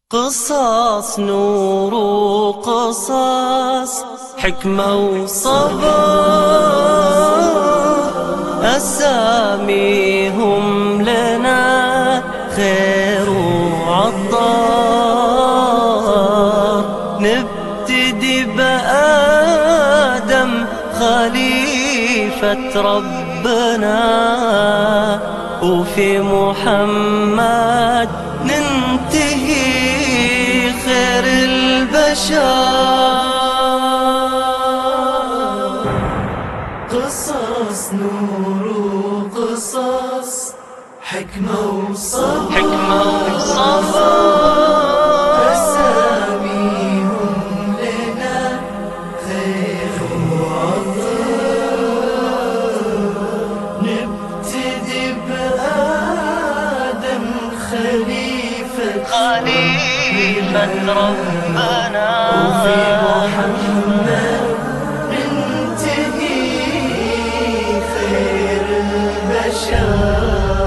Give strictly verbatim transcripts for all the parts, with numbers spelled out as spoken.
قصص نور وقصص حكمة وصبر، أساميهم لنا خير وعطار. نبتدي بآدم خليفة ربنا، وفي محمد ننتهي خير البشر. قصص نور وقصص حكمة وصبر، حكمة وصبر، أساميهم لنا خير وعطاء. نبتدي بآدم خليفة خليفة ربنا، وفي محمد ننتهي خير البشر.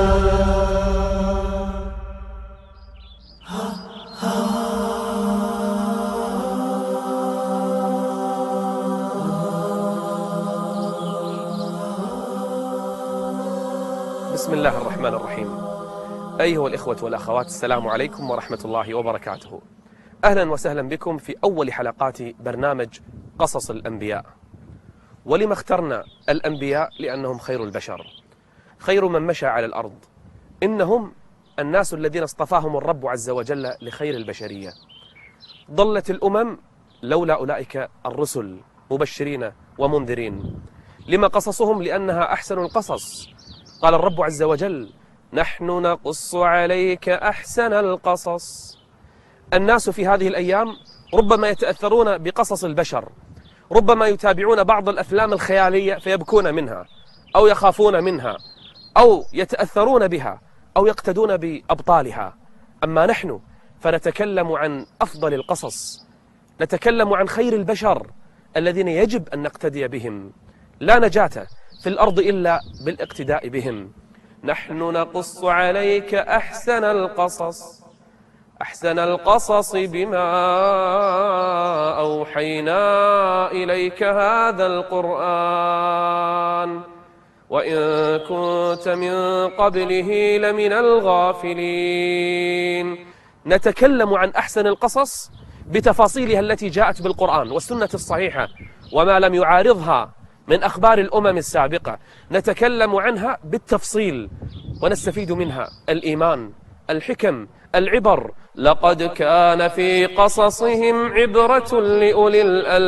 بسم الله الرحمن الرحيم. أيها الإخوة والأخوات، السلام عليكم ورحمة الله وبركاته. أهلا وسهلا بكم في أول حلقات برنامج قصص الأنبياء. ولما اخترنا الأنبياء؟ لأنهم خير البشر، خير من مشى على الأرض. إنهم الناس الذين اصطفاهم الرب عز وجل لخير البشرية. ضلت الأمم لولا أولئك الرسل مبشرين ومنذرين. لما قصصهم؟ لأنها أحسن القصص. قال الرب عز وجل: نحن نقص عليك أحسن القصص. الناس في هذه الأيام ربما يتأثرون بقصص البشر، ربما يتابعون بعض الأفلام الخيالية فيبكون منها أو يخافون منها أو يتأثرون بها أو يقتدون بأبطالها. أما نحن فنتكلم عن أفضل القصص، نتكلم عن خير البشر الذين يجب أن نقتدي بهم. لا نجاة في الأرض إلا بالاقتداء بهم. نحن نقص عليك أحسن القصص، أحسن القصص بما أوحينا إليك هذا القرآن وإن كنت من قبله لمن الغافلين. نتكلم عن أحسن القصص بتفاصيلها التي جاءت بالقرآن والسنة الصحيحة وما لم يعارضها من أخبار الأمم السابقة. نتكلم عنها بالتفصيل ونستفيد منها الإيمان، الحكم، العبر. لقد كان في قصصهم عبرة لأولي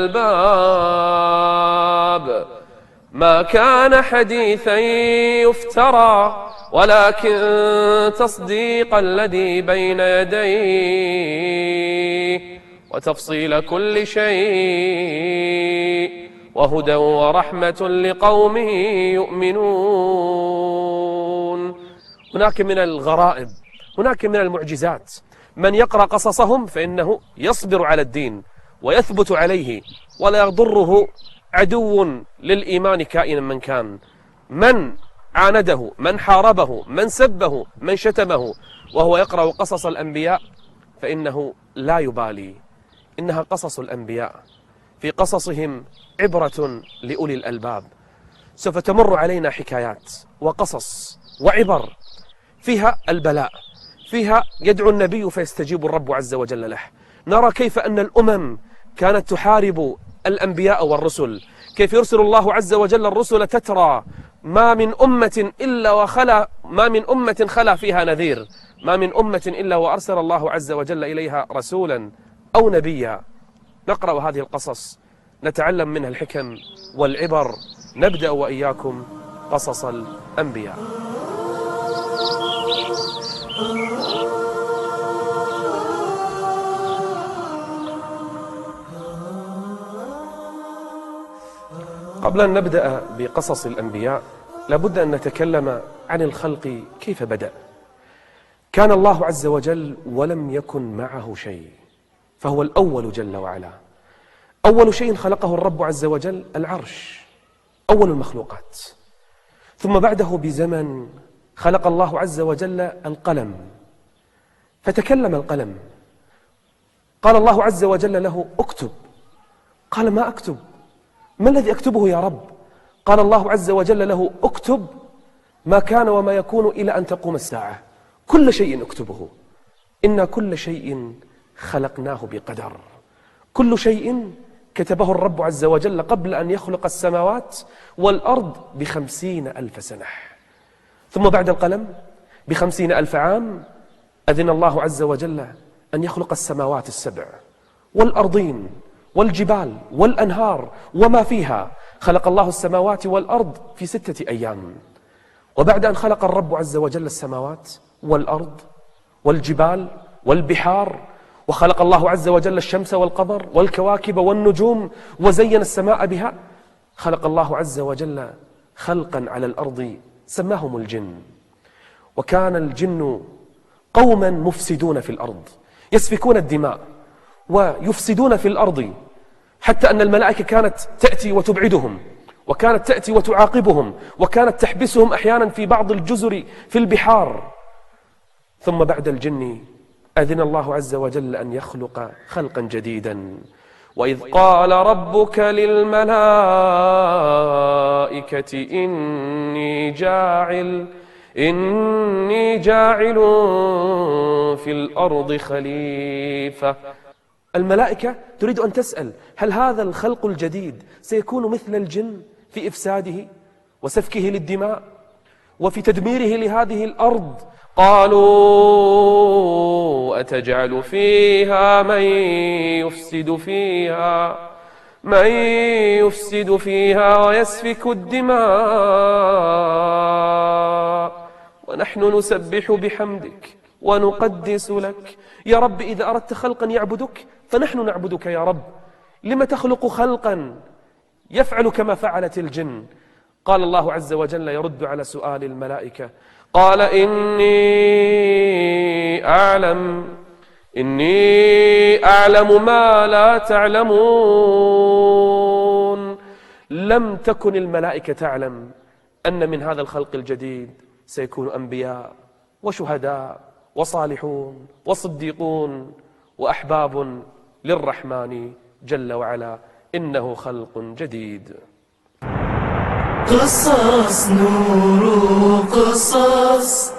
الألباب، ما كان حديثا يفترى ولكن تصديق الذي بين يديه وتفصيل كل شيء وهدى ورحمة لقوم يؤمنون. هناك من الغرائب، هناك من المعجزات. من يقرأ قصصهم فإنه يصبر على الدين ويثبت عليه ولا يضره عدو للإيمان كائنا من كان. من عانده، من حاربه، من سبه، من شتمه وهو يقرأ قصص الأنبياء فإنه لا يبالي. إنها قصص الأنبياء، في قصصهم عبرة لأولي الألباب. سوف تمر علينا حكايات وقصص وعبر فيها البلاء، فيها يدعو النبي فيستجيب الرب عز وجل له. نرى كيف أن الأمم كانت تحارب الأنبياء والرسل، كيف يرسل الله عز وجل الرسل تترى، ما من أمة إلا وخلا ما من أمة خلا فيها نذير، ما من أمة إلا وأرسل الله عز وجل إليها رسولا أو نبيا. نقرأ هذه القصص، نتعلم منها الحكم والعبر. نبدأ وإياكم قصص الأنبياء. قبل أن نبدأ بقصص الأنبياء لابد أن نتكلم عن الخلق كيف بدأ. كان الله عز وجل ولم يكن معه شيء، فهو الأول جل وعلا. أول شيء خلقه الرب عز وجل العرش، أول المخلوقات. ثم بعده بزمن خلق الله عز وجل القلم، فتكلم القلم قال الله عز وجل له اكتب. قال ما أكتب؟ ما الذي أكتبه يا رب؟ قال الله عز وجل له اكتب ما كان وما يكون إلى أن تقوم الساعة، كل شيء اكتبه. إنا كل شيء خلقناه بقدر. كل شيء كتبه الرب عز وجل قبل أن يخلق السماوات والأرض بخمسين ألف سنة. ثم بعد القلم بخمسين ألف عام أذن الله عز وجل أن يخلق السماوات السبع والأرضين والجبال والأنهار وما فيها. خلق الله السماوات والأرض في ستة أيام. وبعد أن خلق الرب عز وجل السماوات والأرض والجبال والبحار، وخلق الله عز وجل الشمس والقمر والكواكب والنجوم وزين السماء بها، خلق الله عز وجل خلقا على الأرض سماهم الجن. وكان الجن قوما مفسدون في الأرض، يسفكون الدماء ويفسدون في الأرض، حتى أن الملائكة كانت تأتي وتبعدهم، وكانت تأتي وتعاقبهم، وكانت تحبسهم أحيانا في بعض الجزر في البحار. ثم بعد الجن أذن الله عز وجل أن يخلق خلقا جديدا. وإذ قال ربك للملائكة إني جاعل إني جاعل في الأرض خليفة. الملائكة تريد أن تسأل هل هذا الخلق الجديد سيكون مثل الجن في إفساده وسفكه للدماء وفي تدميره لهذه الأرض؟ قالوا أتجعل فيها من يفسد فيها من يفسد فيها ويسفك الدماء ونحن نسبح بحمدك ونقدس لك. يا رب إذا أردت خلقا يعبدك فنحن نعبدك يا رب، لما تخلق خلقا يفعل كما فعلت الجن؟ قال الله عز وجل يرد على سؤال الملائكة، قال إني أعلم إني أعلم ما لا تعلمون. لم تكن الملائكة تعلم أن من هذا الخلق الجديد سيكون أنبياء وشهداء وصالحون وصديقون وأحباب للرحمن جل وعلا. إنه خلق جديد. قصص نور قصص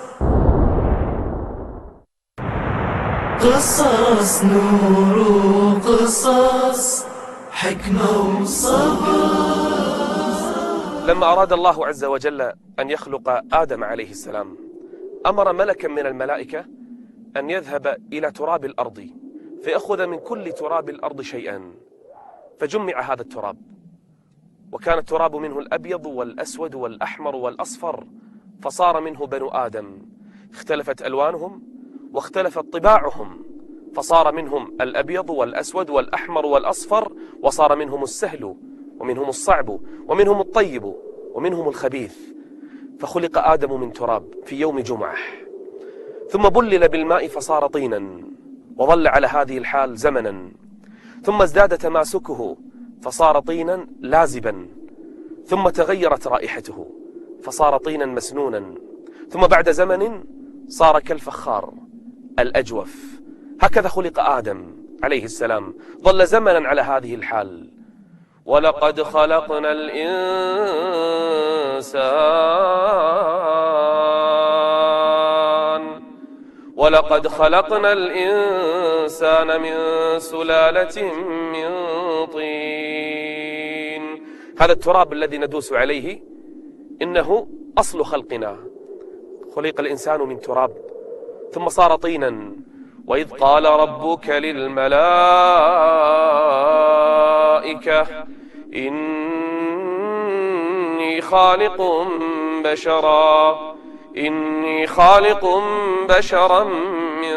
قصص نور قصص حكمة وصبر. لما أراد الله عز وجل أن يخلق آدم عليه السلام أمر ملكا من الملائكة أن يذهب إلى تراب الأرض فيأخذ من كل تراب الأرض شيئا، فجمع هذا التراب، وكان التراب منه الأبيض والأسود والأحمر والأصفر، فصار منه بنو آدم، اختلفت ألوانهم واختلفت طباعهم، فصار منهم الأبيض والأسود والأحمر والأصفر، وصار منهم السهل ومنهم الصعب ومنهم الطيب ومنهم الخبيث. فخلق آدم من تراب في يوم جمعة، ثم بلل بالماء فصار طينا، وظل على هذه الحال زمنا، ثم ازداد تماسكه فصار طينا لازبا، ثم تغيرت رائحته فصار طينا مسنونا، ثم بعد زمن صار كالفخار الأجوف. هكذا خلق آدم عليه السلام، ظل زمنا على هذه الحال. ولقد خلقنا الإنسان ولقد خلقنا الإنسان من سلالة من طين. هذا التراب الذي ندوس عليه إنه أصل خلقنا. خلق الإنسان من تراب ثم صار طينا. وإذ قال ربك للملائكة إني خالق بشرا إني خالق بشرا من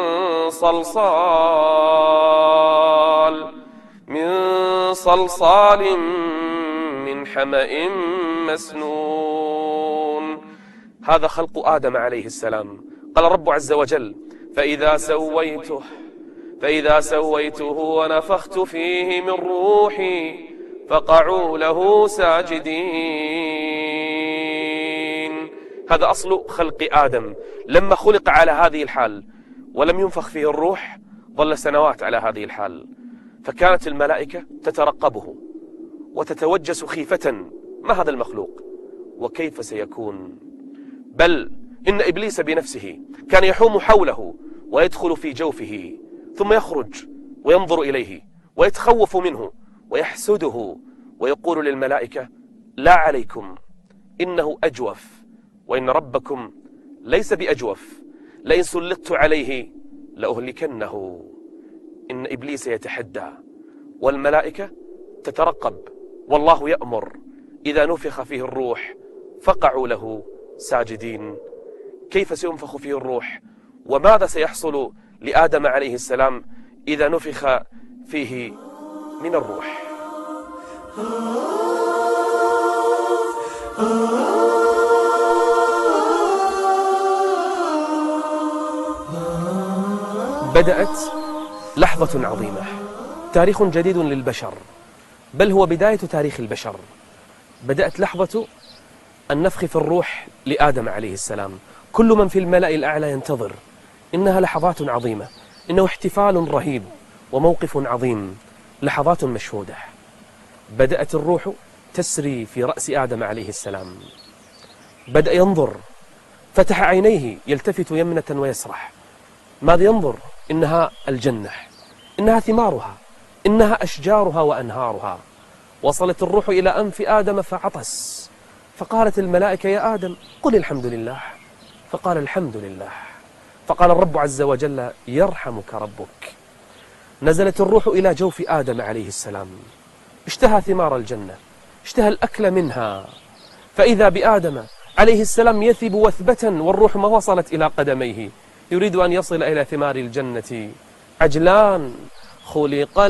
صلصال من صلصال من حمأ مسنون. هذا خلق آدم عليه السلام. قال الرب عز وجل فإذا سويته فإذا سويته ونفخت فيه من روحي فقعوا له ساجدين. هذا أصل خلق آدم. لما خلق على هذه الحال ولم ينفخ فيه الروح ظل سنوات على هذه الحال، فكانت الملائكة تترقبه وتتوجس خيفة: ما هذا المخلوق وكيف سيكون؟ بل إن إبليس بنفسه كان يحوم حوله ويدخل في جوفه، ثم يخرج وينظر إليه ويتخوف منه ويحسده ويقول للملائكة: لا عليكم، إنه أجوف، وإن ربكم ليس بأجوف، لئن سلطت عليه لأهلكنه. إن إبليس يتحدى والملائكة تترقب، والله يأمر: إذا نفخ فيه الروح فقعوا له ساجدين. كيف سينفخ فيه الروح؟ وماذا سيحصل لآدم عليه السلام إذا نفخ فيه من الروح؟ بدأت لحظة عظيمة، تاريخ جديد للبشر، بل هو بداية تاريخ البشر. بدأت لحظة النفخ في الروح لآدم عليه السلام. كل من في الملأ الأعلى ينتظر. إنها لحظات عظيمة، إنه احتفال رهيب وموقف عظيم، لحظات مشهودة. بدأت الروح تسري في رأس آدم عليه السلام. بدأ ينظر، فتح عينيه يلتفت يمنة ويسرح. ماذا ينظر؟ إنها الجنة، إنها ثمارها، إنها أشجارها وأنهارها. وصلت الروح إلى أنف آدم فعطس، فقالت الملائكة: يا آدم قل الحمد لله. فقال: الحمد لله. فقال الرب عز وجل: يرحمك ربك. نزلت الروح إلى جوف آدم عليه السلام، اشتهى ثمار الجنة، اشتهى الأكل منها، فإذا بآدم عليه السلام يثب وثبة والروح ما وصلت إلى قدميه، يريد أن يصل إلى ثمار الجنة. عجلان: خلق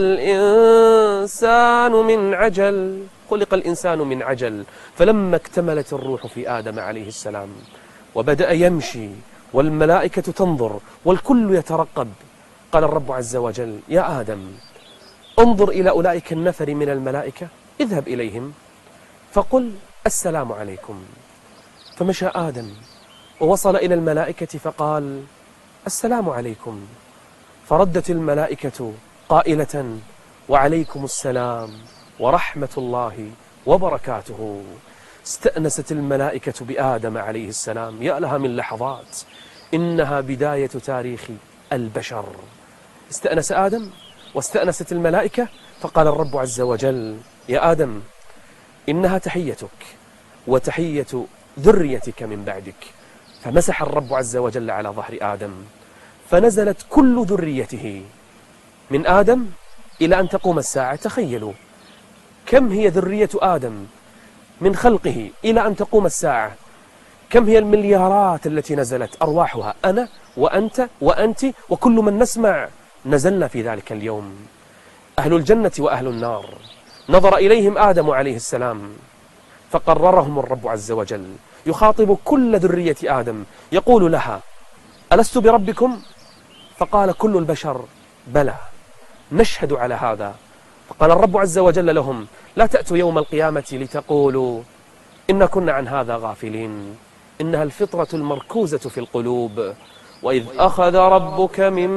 الإنسان من عجل، خلق الإنسان من عجل. فلما اكتملت الروح في آدم عليه السلام وبدأ يمشي والملائكة تنظر والكل يترقب، قال الرب عز وجل: يا آدم انظر إلى أولئك النفر من الملائكة، اذهب إليهم فقل السلام عليكم. فمشى آدم ووصل إلى الملائكة فقال: السلام عليكم. فردت الملائكة قائلة: وعليكم السلام ورحمة الله وبركاته. استأنست الملائكة بآدم عليه السلام. يا لها من لحظات، إنها بداية تاريخ البشر. استأنس آدم واستأنست الملائكة، فقال الرب عز وجل: يا آدم إنها تحيتك وتحية ذريتك من بعدك. فمسح الرب عز وجل على ظهر آدم، فنزلت كل ذريته من آدم إلى أن تقوم الساعة. تخيلوا كم هي ذرية آدم من خلقه إلى أن تقوم الساعة، كم هي المليارات التي نزلت أرواحها. أنا وأنت وأنت وكل من نسمع نزلنا في ذلك اليوم. أهل الجنة وأهل النار. نظر إليهم آدم عليه السلام فقررهم الرب عز وجل، يخاطب كل ذرية آدم يقول لها: ألست بربكم؟ فقال كل البشر: بلى، نشهد على هذا. فقال الرب عز وجل لهم: لا تأتوا يوم القيامة لتقولوا إن كنا عن هذا غافلين. إنها الفطرة المركوزة في القلوب. وإذ أخذ ربك من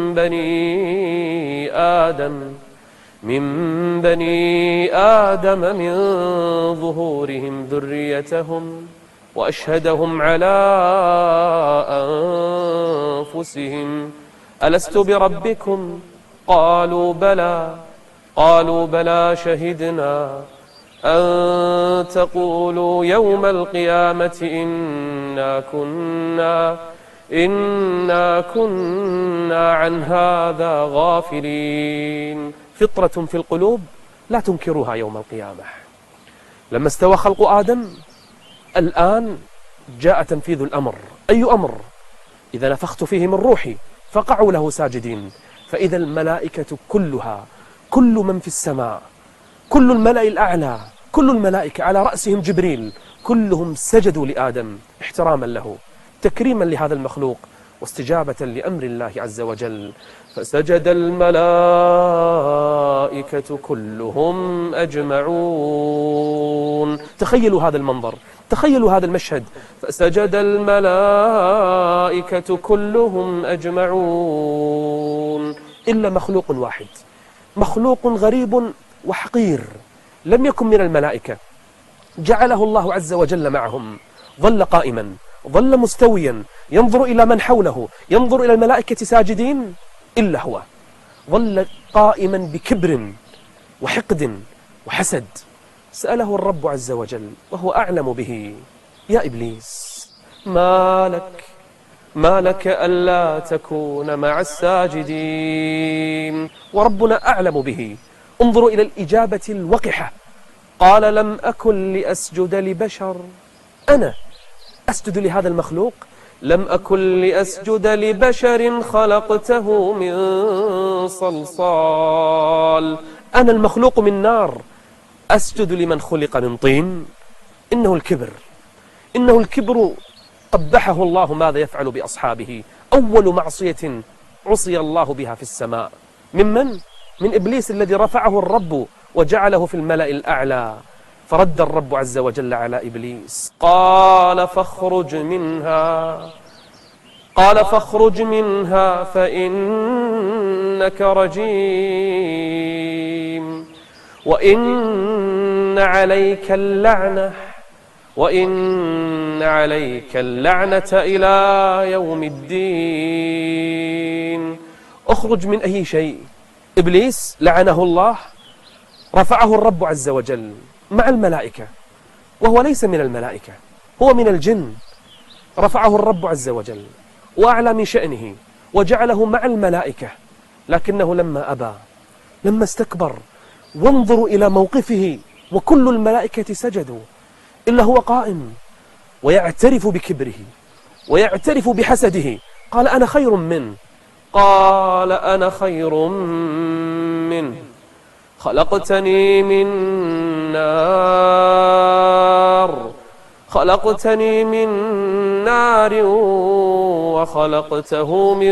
بني آدم من بني آدم من ظهورهم ذريتهم وأشهدهم على أنفسهم ألست بربكم؟ قالوا بلى قالوا بلى شهدنا أن تقولوا يوم القيامة إنا كنا إنا كنا عن هذا غافلين. فطرة في القلوب لا تنكرها يوم القيامة. لما استوى خلق آدم الآن جاء تنفيذ الأمر. أي أمر؟ إذا نفخت فيه من روحي فقعوا له ساجدين. فإذا الملائكة كلها، كل من في السماء، كل الملأ الأعلى، كل الملائكة على رأسهم جبريل، كلهم سجدوا لآدم احتراما له، تكريما لهذا المخلوق، واستجابة لأمر الله عز وجل. فسجد الملائكة كلهم أجمعون. تخيلوا هذا المنظر، تخيلوا هذا المشهد. فسجد الملائكة كلهم أجمعون. إلا مخلوق واحد، مخلوق غريب وحقير لم يكن من الملائكة، جعله الله عز وجل معهم، ظل قائما، ظل مستويا، ينظر إلى من حوله، ينظر إلى الملائكة ساجدين، إلا هو ظل قائما بكبر وحقد وحسد. سأله الرب عز وجل وهو أعلم به: يا إبليس، ما لك ما لك ألا تكون مع الساجدين؟ وربنا أعلم به. انظروا إلى الإجابة الوقحة، قال: لم أكن لأسجد لبشر، أنا أسجد لهذا المخلوق؟ لم أكن لأسجد لبشر خلقته من صلصال، أنا المخلوق من نار أسجد لمن خلق من طين؟ إنه الكبر، إنه الكبر قبحه الله. ماذا يفعل بأصحابه؟ أول معصية عصي الله بها في السماء ممن؟ من إبليس الذي رفعه الرب وجعله في الملأ الأعلى. فرد الرب عز وجل على إبليس، قال: فاخرج منها قال فاخرج منها فإنك رجيم، وإن عليك اللعنة وإن عليك اللعنة إلى يوم الدين. اخرج من أي شيء؟ إبليس لعنه الله، رفعه الرب عز وجل مع الملائكة، وهو ليس من الملائكة، هو من الجن. رفعه الرب عز وجل وأعلى من شأنه وجعله مع الملائكة، لكنه لما أبى، لما استكبر، وانظروا إلى موقفه وكل الملائكة سجدوا إلا هو قائم ويعترف بكبره ويعترف بحسده. قال: أنا خير منه. قال: أنا خير منه، خلقتني من نار خلقتني من نار وخلقته من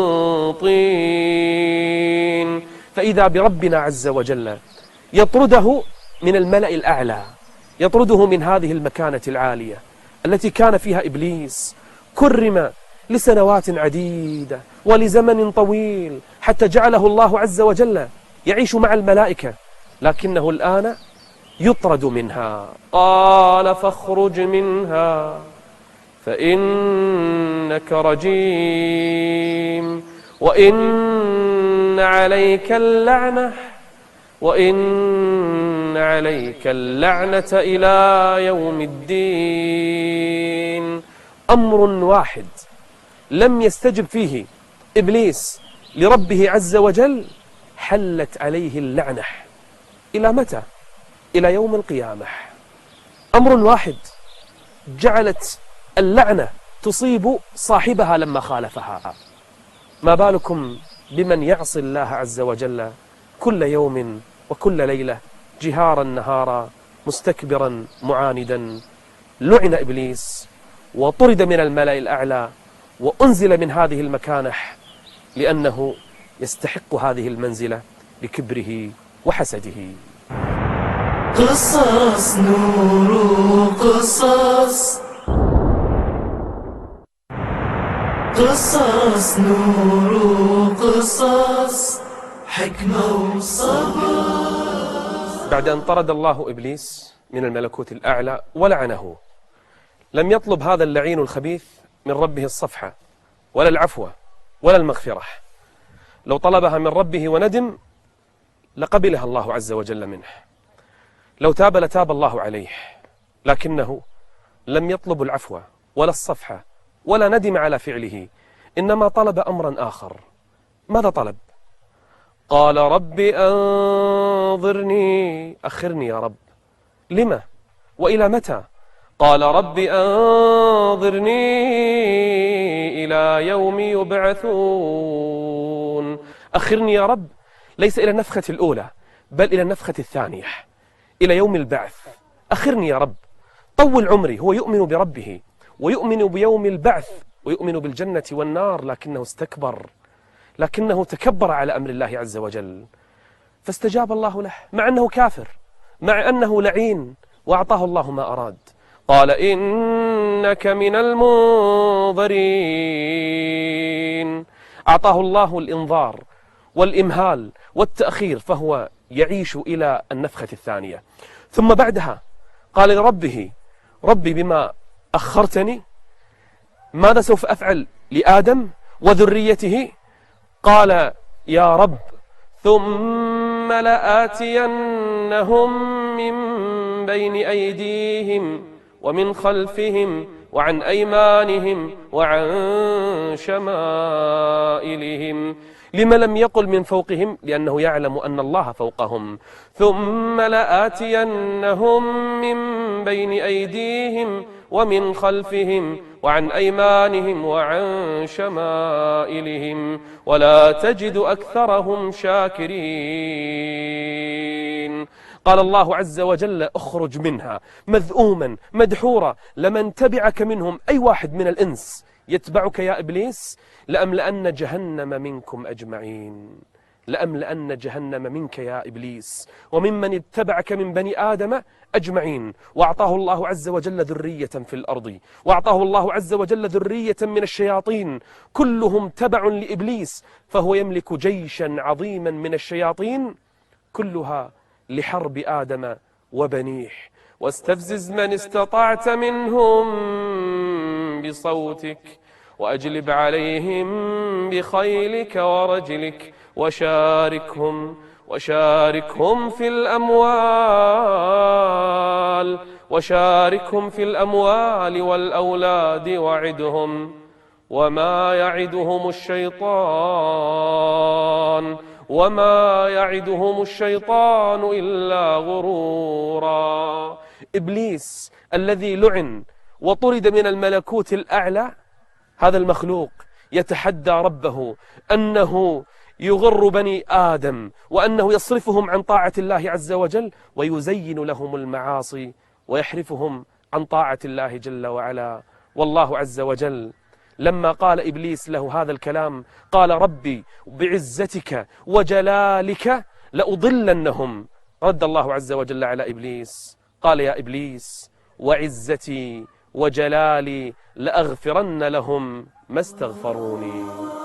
طين. فإذا بربنا عز وجل يطرده من الملأ الأعلى، يطرده من هذه المكانة العالية التي كان فيها إبليس، كرم لسنوات عديدة ولزمن طويل حتى جعله الله عز وجل يعيش مع الملائكة، لكنه الآن يطرد منها. قال: فاخرج منها فإنك رجيم، وإن عليك اللعنة وإن عليك اللعنة إلى يوم الدين. أمر واحد لم يستجب فيه إبليس لربه عز وجل حلت عليه اللعنة. إلى متى؟ إلى يوم القيامة. أمر واحد جعلت اللعنة تصيب صاحبها لما خالفها، ما بالكم بمن يعصي الله عز وجل كل يوم وكل ليلة، جهارا نهارا، مستكبرا معاندا. لعن إبليس وطرد من الملأ الأعلى وأنزل من هذه المكانة لأنه يستحق هذه المنزلة بكبره وحسده. قصص نور قصص قصص نور قصص حكمة وصبر. بعد أن طرد الله إبليس من الملكوت الأعلى ولعنه، لم يطلب هذا اللعين الخبيث من ربه الصفحة ولا العفو ولا المغفرة. لو طلبها من ربه وندم لقبلها الله عز وجل منه، لو تاب لتاب الله عليه، لكنه لم يطلب العفو ولا الصفحة ولا ندم على فعله، إنما طلب أمرا آخر. ماذا طلب؟ قال: رب أنظرني، أخرني يا رب. لما وإلى متى؟ قال: رب أنظرني إلى يوم يبعثون. أخرني يا رب ليس إلى النفخة الأولى بل إلى النفخة الثانية، إلى يوم البعث. أخرني يا رب، طول عمري. هو يؤمن بربه ويؤمن بيوم البعث ويؤمن بالجنة والنار، لكنه استكبر، لكنه تكبر على أمر الله عز وجل، فاستجاب الله له مع أنه كافر، مع أنه لعين، وأعطاه الله ما أراد. قال: إنك من المنظرين. أعطاه الله الإنظار والإمهال والتأخير، فهو يعيش إلى النفخة الثانية. ثم بعدها قال لربه: ربي بما أخرتني ماذا سوف أفعل لآدم وذريته؟ قال: يا رب ثم لآتينهم من بين أيديهم ومن خلفهم وعن أيمانهم وعن شمائلهم. لما لم يقل من فوقهم؟ لأنه يعلم أن الله فوقهم. ثم لآتينهم من بين أيديهم ومن خلفهم وعن أيمانهم وعن شمائلهم ولا تجد أكثرهم شاكرين. قال الله عز وجل: اخرج منها مذءوما مدحورا، لمن تبعك منهم أي واحد من الإنس يتبعك يا إبليس لأملأن جهنم منكم أجمعين. لأملأن جهنم منك يا إبليس وممن اتبعك من بني آدم أجمعين. وأعطاه الله عز وجل ذرية في الأرض، وأعطاه الله عز وجل ذرية من الشياطين، كلهم تبع لإبليس، فهو يملك جيشا عظيما من الشياطين كلها لحرب آدم وبنيه. واستفزز من استطعت منهم بصوتك وأجلب عليهم بخيلك ورجلك وشاركهم وشاركهم في الأموال وشاركهم في الأموال والأولاد وعدهم وما يعدهم الشيطان وما يعدهم الشيطان إلا غرورا. إبليس الذي لعن وطرد من الملكوت الأعلى، هذا المخلوق يتحدى ربه أنه يغر بني آدم وأنه يصرفهم عن طاعة الله عز وجل ويزين لهم المعاصي ويحرفهم عن طاعة الله جل وعلا. والله عز وجل لما قال إبليس له هذا الكلام قال: ربي بعزتك وجلالك لأضلنهم. رد الله عز وجل على إبليس قال: يا إبليس وعزتي وجلالي لأغفرن لهم ما استغفروني.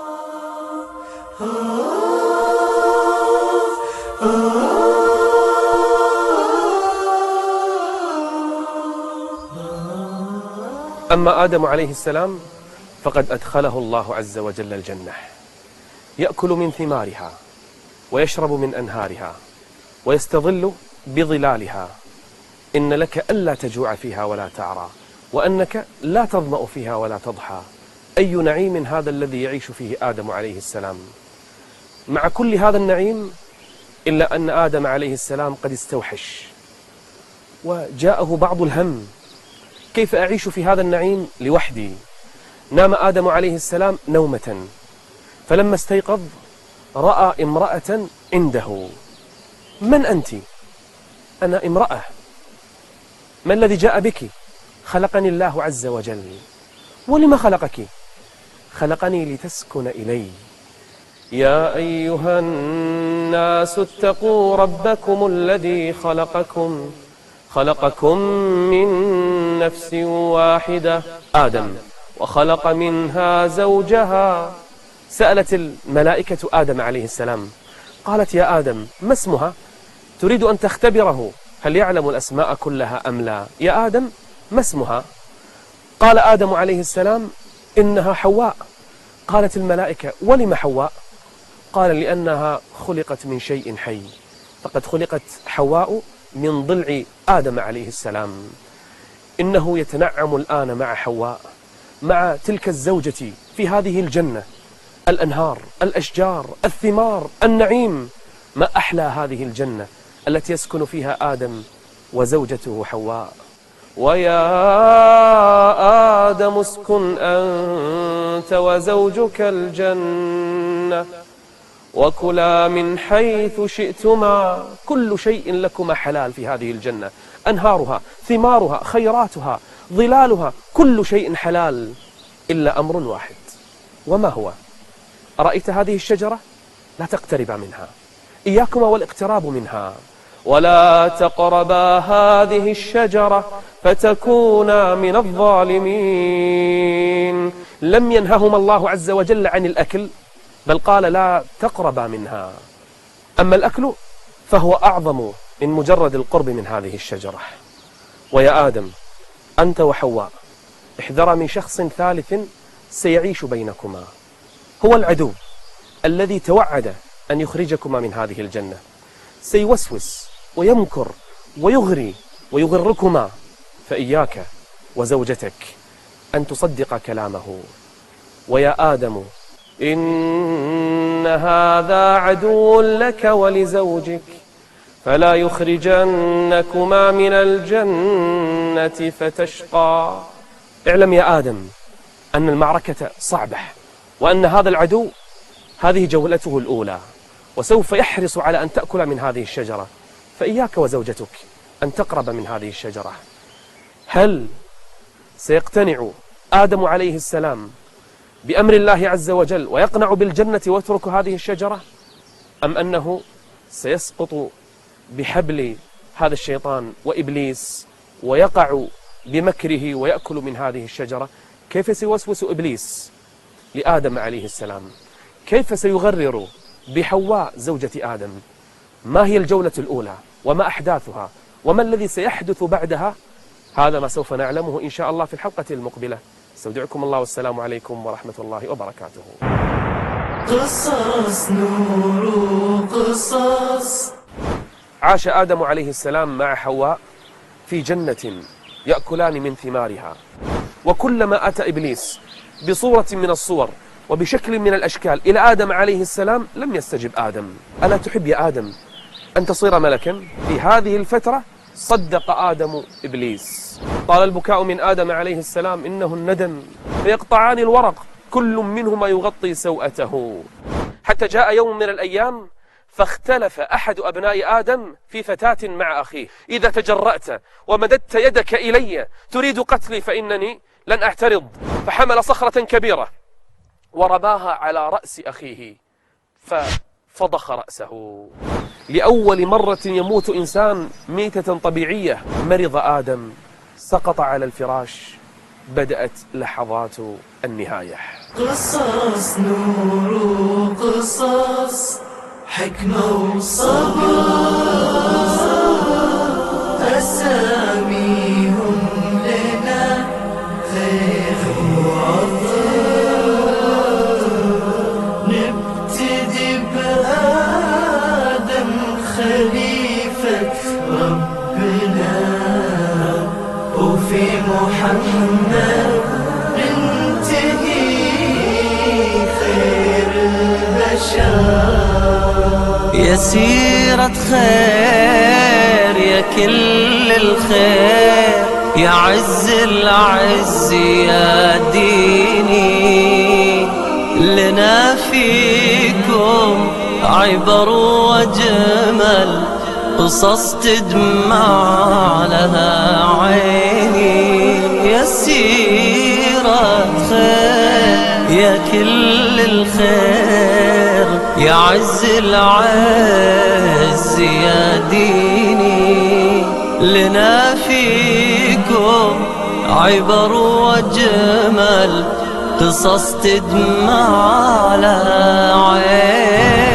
أما آدم عليه السلام فقد أدخله الله عز وجل الجنة، يأكل من ثمارها ويشرب من أنهارها ويستظل بظلالها. إن لك ألا تجوع فيها ولا تعرى وأنك لا تظمأ فيها ولا تضحى. أي نعيم هذا الذي يعيش فيه آدم عليه السلام. مع كل هذا النعيم إلا أن آدم عليه السلام قد استوحش وجاءه بعض الهم: كيف أعيش في هذا النعيم لوحدي؟ نام آدم عليه السلام نومة، فلما استيقظ رأى امرأة عنده. من أنت؟ أنا امرأة. ما الذي جاء بك؟ خلقني الله عز وجل. ولما خلقك؟ خلقني لتسكن إلي. يا أيها الناس اتقوا ربكم الذي خلقكم خلقكم من نفس واحدة آدم وخلق منها زوجها. سألت الملائكة آدم عليه السلام قالت: يا آدم ما اسمها؟ تريد أن تختبره هل يعلم الأسماء كلها أم لا. يا آدم ما اسمها؟ قال آدم عليه السلام: إنها حواء. قالت الملائكة: ولم حواء؟ قال: لأنها خلقت من شيء حي، فقد خلقت حواء من ضلع آدم عليه السلام. إنه يتنعم الآن مع حواء، مع تلك الزوجة في هذه الجنة، الأنهار، الأشجار، الثمار، النعيم. ما أحلى هذه الجنة التي يسكن فيها آدم وزوجته حواء. ويا آدم اسكن أنت وزوجك الجنة وكلا من حيث شئتما. كل شيء لكما حلال في هذه الجنة، أنهارها، ثمارها، خيراتها، ظلالها، كل شيء حلال إلا أمر واحد. وما هو؟ أرأيت هذه الشجرة؟ لا تقترب منها، إياكما والاقتراب منها. ولا تقربا هذه الشجرة فتكونا من الظالمين. لم ينههما الله عز وجل عن الأكل بل قال لا تقربا منها. أما الأكل فهو أعظم من مجرد القرب من هذه الشجرة. ويا آدم أنت وحواء احذرا من شخص ثالث سيعيش بينكما، هو العدو الذي توعد أن يخرجكما من هذه الجنة، سيوسوس ويمكر ويغري ويغركما، فإياك وزوجتك أن تصدق كلامه. ويا آدم إن هذا عدو لك ولزوجك فلا يخرجنكما من الجنة فتشقى. اعلم يا آدم أن المعركة صعبة، وأن هذا العدو هذه جولته الأولى، وسوف يحرص على أن تأكل من هذه الشجرة، فإياك وزوجتك أن تقرب من هذه الشجرة. هل سيقتنع آدم عليه السلام بأمر الله عز وجل ويقنع بالجنة ويترك هذه الشجرة، أم أنه سيسقط بحبل هذا الشيطان وإبليس ويقع بمكره ويأكل من هذه الشجرة؟ كيف سيوسوس إبليس لآدم عليه السلام؟ كيف سيغرر بحواء زوجة آدم؟ ما هي الجولة الأولى وما أحداثها وما الذي سيحدث بعدها؟ هذا ما سوف نعلمه إن شاء الله في الحلقة المقبلة. استودعكم الله والسلام عليكم ورحمة الله وبركاته. قصص نور قصص. عاش آدم عليه السلام مع حواء في جنة يأكلان من ثمارها، وكلما أتى إبليس بصورة من الصور وبشكل من الأشكال إلى آدم عليه السلام لم يستجب آدم. ألا تحب يا آدم أن تصير ملكا؟ في هذه الفترة صدق آدم إبليس. طال البكاء من آدم عليه السلام إنه الندم، فيقطعان الورق كل منهما يغطي سوءته، حتى جاء يوم من الأيام فاختلف أحد أبناء آدم في فتاة مع أخيه: إذا تجرأت ومددت يدك إلي تريد قتلي فإنني لن أعترض. فحمل صخرة كبيرة ورماها على رأس أخيه ففضخ رأسه. لأول مرة يموت إنسان ميتة طبيعية مرض آدم، سقط على الفراش، بدأت لحظات النهاية. قصص نور قصص، حكمة وصبر، أساميهم لنا خير وعطر. نبتدي بآدم خليفة ربنا، وفي محمد ننتهي خير البشر. يا سيرة خير يا كل الخير، يا عز العز يا ديني، لنا فيكم عبر وجمل، قصص تدمع لها عيني. يا سيرة خير يا كل الخير، يا عز العز يا ديني، لنا فيكم عبر وجمل، قصص تدمع على عين.